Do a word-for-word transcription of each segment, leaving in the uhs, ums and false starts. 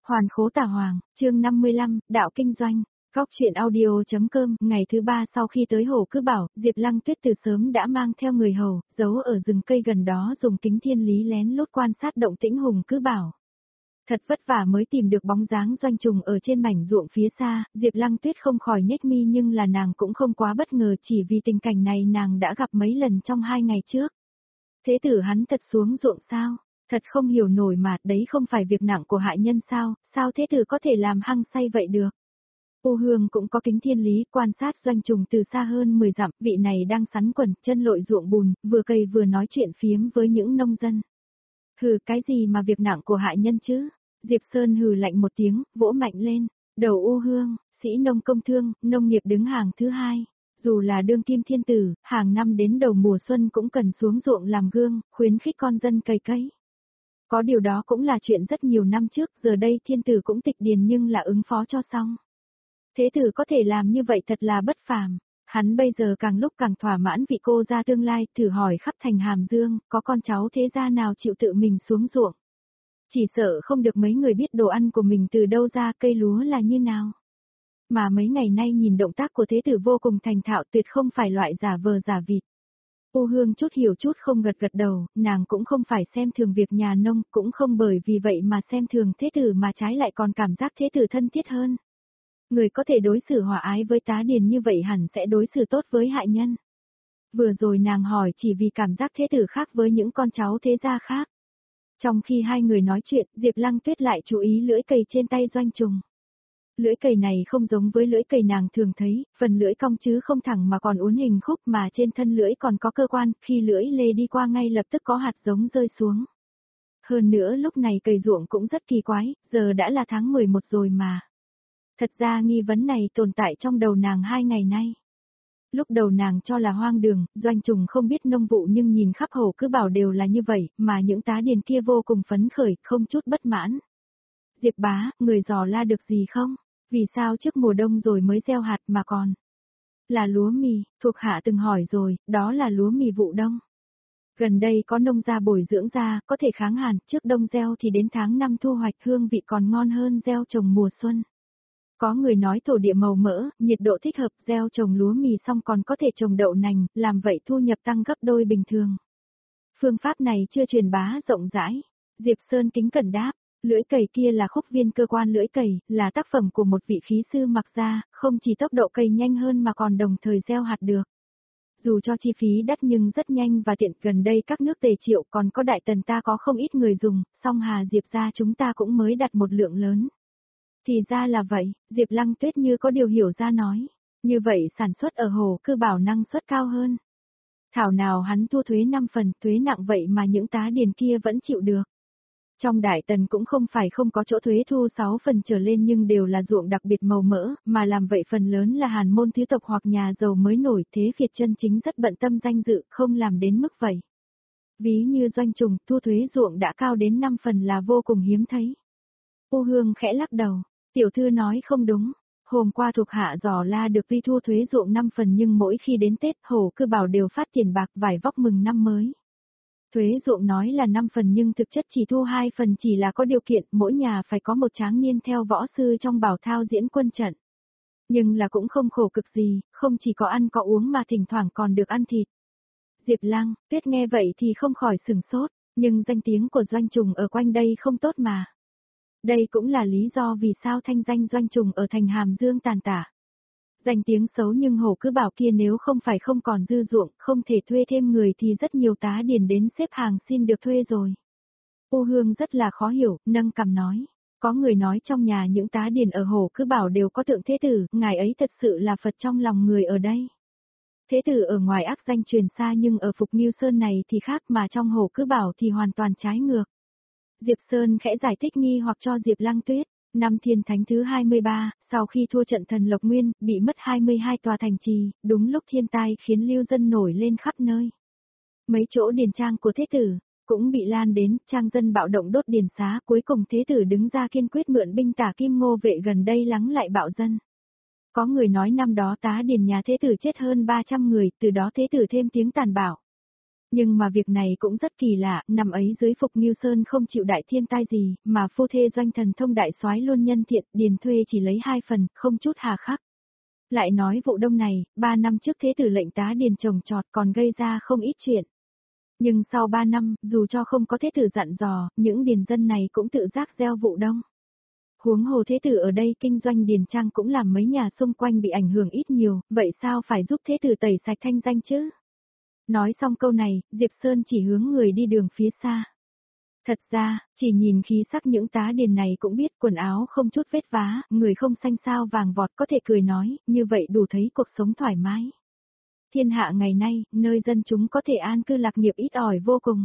Hoàn khố tả hoàng, chương năm mươi lăm, đạo kinh doanh. Góc chuyện audio.com, ngày thứ ba sau khi tới Hồ Cứ Bảo, Diệp Lăng Tuyết từ sớm đã mang theo người hầu, giấu ở rừng cây gần đó dùng kính thiên lý lén lút quan sát động tĩnh Hùng Cứ Bảo. Thật vất vả mới tìm được bóng dáng Doanh Trùng ở trên mảnh ruộng phía xa, Diệp Lăng Tuyết không khỏi nhếch mi nhưng là nàng cũng không quá bất ngờ chỉ vì tình cảnh này nàng đã gặp mấy lần trong hai ngày trước. Thế tử hắn thật xuống ruộng sao? Thật không hiểu nổi mà, đấy không phải việc nặng của hại nhân sao, sao thế tử có thể làm hăng say vậy được? Ô Hương cũng có kính thiên lý, quan sát Doanh Trùng từ xa hơn mười dặm, vị này đang sắn quần, chân lội ruộng bùn, vừa cày vừa nói chuyện phiếm với những nông dân. Hừ, cái gì mà việc nặng của hại nhân chứ? Diệp Sơn hừ lạnh một tiếng, vỗ mạnh lên, đầu Ô Hương, sĩ nông công thương, nông nghiệp đứng hàng thứ hai. Dù là đương kim thiên tử, hàng năm đến đầu mùa xuân cũng cần xuống ruộng làm gương, khuyến khích con dân cày cấy. Có điều đó cũng là chuyện rất nhiều năm trước, giờ đây thiên tử cũng tịch điền nhưng là ứng phó cho xong. Thế tử có thể làm như vậy thật là bất phàm. Hắn bây giờ càng lúc càng thỏa mãn vị cô gia tương lai, thử hỏi khắp thành Hàm Dương, có con cháu thế gia nào chịu tự mình xuống ruộng. Chỉ sợ không được mấy người biết đồ ăn của mình từ đâu ra, cây lúa là như nào. Mà mấy ngày nay nhìn động tác của thế tử vô cùng thành thạo, tuyệt không phải loại giả vờ giả vịt. Ô Hương chút hiểu chút không gật gật đầu, nàng cũng không phải xem thường việc nhà nông, cũng không bởi vì vậy mà xem thường thế tử mà trái lại còn cảm giác thế tử thân thiết hơn. Người có thể đối xử hòa ái với tá điền như vậy hẳn sẽ đối xử tốt với hại nhân. Vừa rồi nàng hỏi chỉ vì cảm giác thế tử khác với những con cháu thế gia khác. Trong khi hai người nói chuyện, Diệp Lăng Tuyết lại chú ý lưỡi cày trên tay Doanh Trùng. Lưỡi cày này không giống với lưỡi cày nàng thường thấy, phần lưỡi cong chứ không thẳng mà còn uốn hình khúc mà trên thân lưỡi còn có cơ quan, khi lưỡi lê đi qua ngay lập tức có hạt giống rơi xuống. Hơn nữa lúc này cày ruộng cũng rất kỳ quái, giờ đã là tháng mười một rồi mà. Thật ra nghi vấn này tồn tại trong đầu nàng hai ngày nay. Lúc đầu nàng cho là hoang đường, Doanh Trùng không biết nông vụ nhưng nhìn khắp Hồ Cứ Bảo đều là như vậy, mà những tá điền kia vô cùng phấn khởi, không chút bất mãn. Diệp bá, người dò la được gì không? Vì sao trước mùa đông rồi mới gieo hạt mà còn? Là lúa mì, thuộc hạ từng hỏi rồi, đó là lúa mì vụ đông. Gần đây có nông gia bồi dưỡng ra, có thể kháng hàn, trước đông gieo thì đến tháng năm thu hoạch hương vị còn ngon hơn gieo trồng mùa xuân. Có người nói thổ địa màu mỡ, nhiệt độ thích hợp, gieo trồng lúa mì xong còn có thể trồng đậu nành, làm vậy thu nhập tăng gấp đôi bình thường. Phương pháp này chưa truyền bá rộng rãi. Diệp Sơn kính cẩn đáp, lưỡi cày kia là khúc viên cơ quan lưỡi cày, là tác phẩm của một vị khí sư mặc ra, không chỉ tốc độ cày nhanh hơn mà còn đồng thời gieo hạt được. Dù cho chi phí đắt nhưng rất nhanh và tiện, gần đây các nước Tề Triệu còn có Đại Tần ta có không ít người dùng, song Hà Diệp gia chúng ta cũng mới đặt một lượng lớn. Thì ra là vậy, Diệp Lăng Tuyết như có điều hiểu ra nói. Như vậy sản xuất ở Hồ Cứ Bảo năng suất cao hơn. Thảo nào hắn thu thuế năm phần, thuế nặng vậy mà những tá điền kia vẫn chịu được. Trong Đại Tần cũng không phải không có chỗ thuế thu sáu phần trở lên nhưng đều là ruộng đặc biệt màu mỡ, mà làm vậy phần lớn là hàn môn thứ tộc hoặc nhà giàu mới nổi, thế Việt chân chính rất bận tâm danh dự, không làm đến mức vậy. Ví như Doanh Trùng, thu thuế ruộng đã cao đến năm phần là vô cùng hiếm thấy. Ô Hương khẽ lắc đầu, tiểu thư nói không đúng, hôm qua thuộc hạ dò la được vi thu thuế ruộng năm phần nhưng mỗi khi đến Tết Hồ Cứ Bảo đều phát tiền bạc vải vóc mừng năm mới. Thuế ruộng nói là năm phần nhưng thực chất chỉ thu hai phần, chỉ là có điều kiện mỗi nhà phải có một tráng niên theo võ sư trong bảo thao diễn quân trận. Nhưng là cũng không khổ cực gì, không chỉ có ăn có uống mà thỉnh thoảng còn được ăn thịt. Diệp Lăng Tuyết nghe vậy thì không khỏi sửng sốt, nhưng danh tiếng của Doanh Trùng ở quanh đây không tốt mà. Đây cũng là lý do vì sao thanh danh Doanh Trùng ở thành Hàm Dương tàn tả. Danh tiếng xấu nhưng Hồ Cứ Bảo kia nếu không phải không còn dư ruộng, không thể thuê thêm người thì rất nhiều tá điền đến xếp hàng xin được thuê rồi. Ô Hương rất là khó hiểu, nâng cằm nói. Có người nói trong nhà những tá điền ở Hồ Cứ Bảo đều có tượng thế tử, ngài ấy thật sự là Phật trong lòng người ở đây. Thế tử ở ngoài ác danh truyền xa nhưng ở Phục Nghiêu Sơn này thì khác, mà trong Hồ Cứ Bảo thì hoàn toàn trái ngược. Diệp Sơn khẽ giải thích nghi hoặc cho Diệp Lăng Tuyết. Năm Thiên Thánh thứ hai mươi ba, sau khi thua trận thần Lộc Nguyên, bị mất hai mươi hai tòa thành trì, đúng lúc thiên tai khiến lưu dân nổi lên khắp nơi. Mấy chỗ điền trang của thế tử cũng bị lan đến, trang dân bạo động đốt điền xá, cuối cùng thế tử đứng ra kiên quyết mượn binh tả Kim Ngô Vệ gần đây lắng lại bạo dân. Có người nói năm đó tá điền nhà thế tử chết hơn ba trăm người, từ đó thế tử thêm tiếng tàn bạo. Nhưng mà việc này cũng rất kỳ lạ, năm ấy dưới Phục Nghiêu Sơn không chịu đại thiên tai gì, mà phu thê Doanh thần thông đại soái luôn nhân thiện, điền thuê chỉ lấy hai phần, không chút hà khắc. Lại nói vụ đông này, ba năm trước thế tử lệnh tá điền trồng trọt còn gây ra không ít chuyện. Nhưng sau ba năm, dù cho không có thế tử dặn dò, những điền dân này cũng tự giác gieo vụ đông. Huống hồ thế tử ở đây kinh doanh điền trang cũng làm mấy nhà xung quanh bị ảnh hưởng ít nhiều, vậy sao phải giúp thế tử tẩy sạch thanh danh chứ? Nói xong câu này, Diệp Sơn chỉ hướng người đi đường phía xa. Thật ra, chỉ nhìn khí sắc những tá điền này cũng biết quần áo không chút vết vá, người không xanh xao vàng vọt có thể cười nói, như vậy đủ thấy cuộc sống thoải mái. Thiên hạ ngày nay, nơi dân chúng có thể an cư lạc nghiệp ít ỏi vô cùng.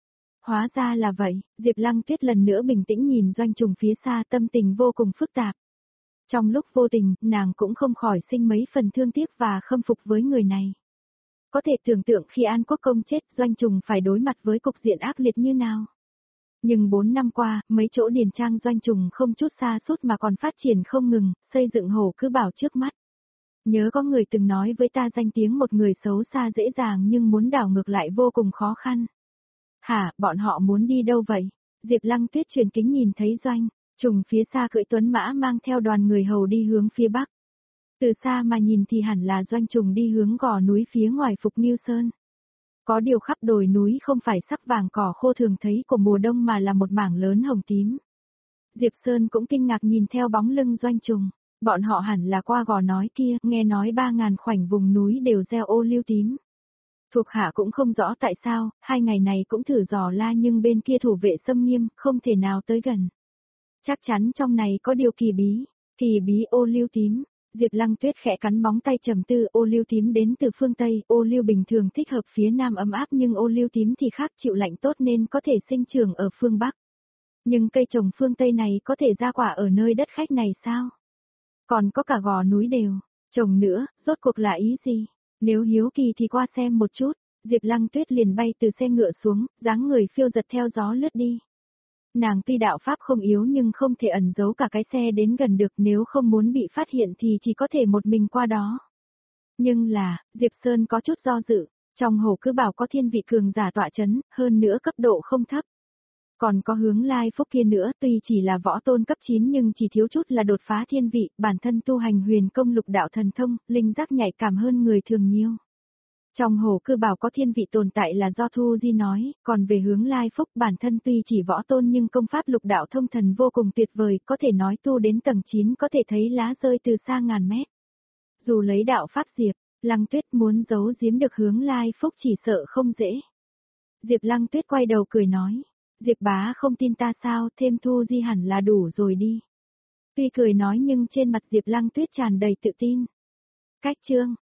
Hóa ra là vậy, Diệp Lăng Tuyết lần nữa bình tĩnh nhìn Doanh Trùng phía xa, tâm tình vô cùng phức tạp. Trong lúc vô tình, nàng cũng không khỏi sinh mấy phần thương tiếc và khâm phục với người này. Có thể tưởng tượng khi An Quốc Công chết, Doanh Trùng phải đối mặt với cục diện ác liệt như nào. Nhưng bốn năm qua, mấy chỗ điền trang Doanh Trùng không chút xa sút mà còn phát triển không ngừng, xây dựng hồ cứ bảo trước mắt. Nhớ có người từng nói với ta danh tiếng một người xấu xa dễ dàng nhưng muốn đảo ngược lại vô cùng khó khăn. Hả, bọn họ muốn đi đâu vậy? Diệp Lăng Tuyết truyền kính nhìn thấy Doanh Trùng phía xa cưỡi tuấn mã mang theo đoàn người hầu đi hướng phía bắc. Từ xa mà nhìn thì hẳn là Doanh Trùng đi hướng gò núi phía ngoài Phục Nghiêu Sơn. Có điều khắp đồi núi không phải sắc vàng cỏ khô thường thấy của mùa đông mà là một mảng lớn hồng tím. Diệp Sơn cũng kinh ngạc nhìn theo bóng lưng Doanh Trùng. Bọn họ hẳn là qua gò nói kia, nghe nói ba ngàn khoảnh vùng núi đều gieo ô liu tím. Thuộc hạ cũng không rõ tại sao, hai ngày này cũng thử dò la nhưng bên kia thủ vệ xâm nghiêm, không thể nào tới gần. Chắc chắn trong này có điều kỳ bí, kỳ bí ô liu tím. Diệp Lăng Tuyết khẽ cắn móng tay trầm tư, ô liu tím đến từ phương Tây, ô liu bình thường thích hợp phía Nam ấm áp nhưng ô liu tím thì khác chịu lạnh tốt nên có thể sinh trưởng ở phương Bắc. Nhưng cây trồng phương Tây này có thể ra quả ở nơi đất khách này sao? Còn có cả gò núi đều, trồng nữa, rốt cuộc là ý gì? Nếu hiếu kỳ thì qua xem một chút, Diệp Lăng Tuyết liền bay từ xe ngựa xuống, dáng người phiêu giật theo gió lướt đi. Nàng tuy đạo pháp không yếu nhưng không thể ẩn giấu cả cái xe đến gần được, nếu không muốn bị phát hiện thì chỉ có thể một mình qua đó. Nhưng là, Diệp Sơn có chút do dự, trong hồ cứ bảo có thiên vị cường giả tọa chấn, hơn nữa cấp độ không thấp. Còn có Hướng Lai Phúc kia nữa, tuy chỉ là võ tôn cấp chín nhưng chỉ thiếu chút là đột phá thiên vị, bản thân tu hành huyền công lục đạo thần thông, linh giác nhạy cảm hơn người thường nhiều. Trong hồ cư bảo có thiên vị tồn tại là do Thu Di nói, còn về Hướng Lai Phúc bản thân tuy chỉ võ tôn nhưng công pháp lục đạo thông thần vô cùng tuyệt vời, có thể nói tu đến tầng chín có thể thấy lá rơi từ xa ngàn mét. Dù lấy đạo pháp Diệp, Lăng Tuyết muốn giấu giếm được Hướng Lai Phúc chỉ sợ không dễ. Diệp Lăng Tuyết quay đầu cười nói. Diệp bá không tin ta sao, thêm Thu Di hẳn là đủ rồi đi. Tuy cười nói nhưng trên mặt Diệp Lăng Tuyết tràn đầy tự tin. Cách chương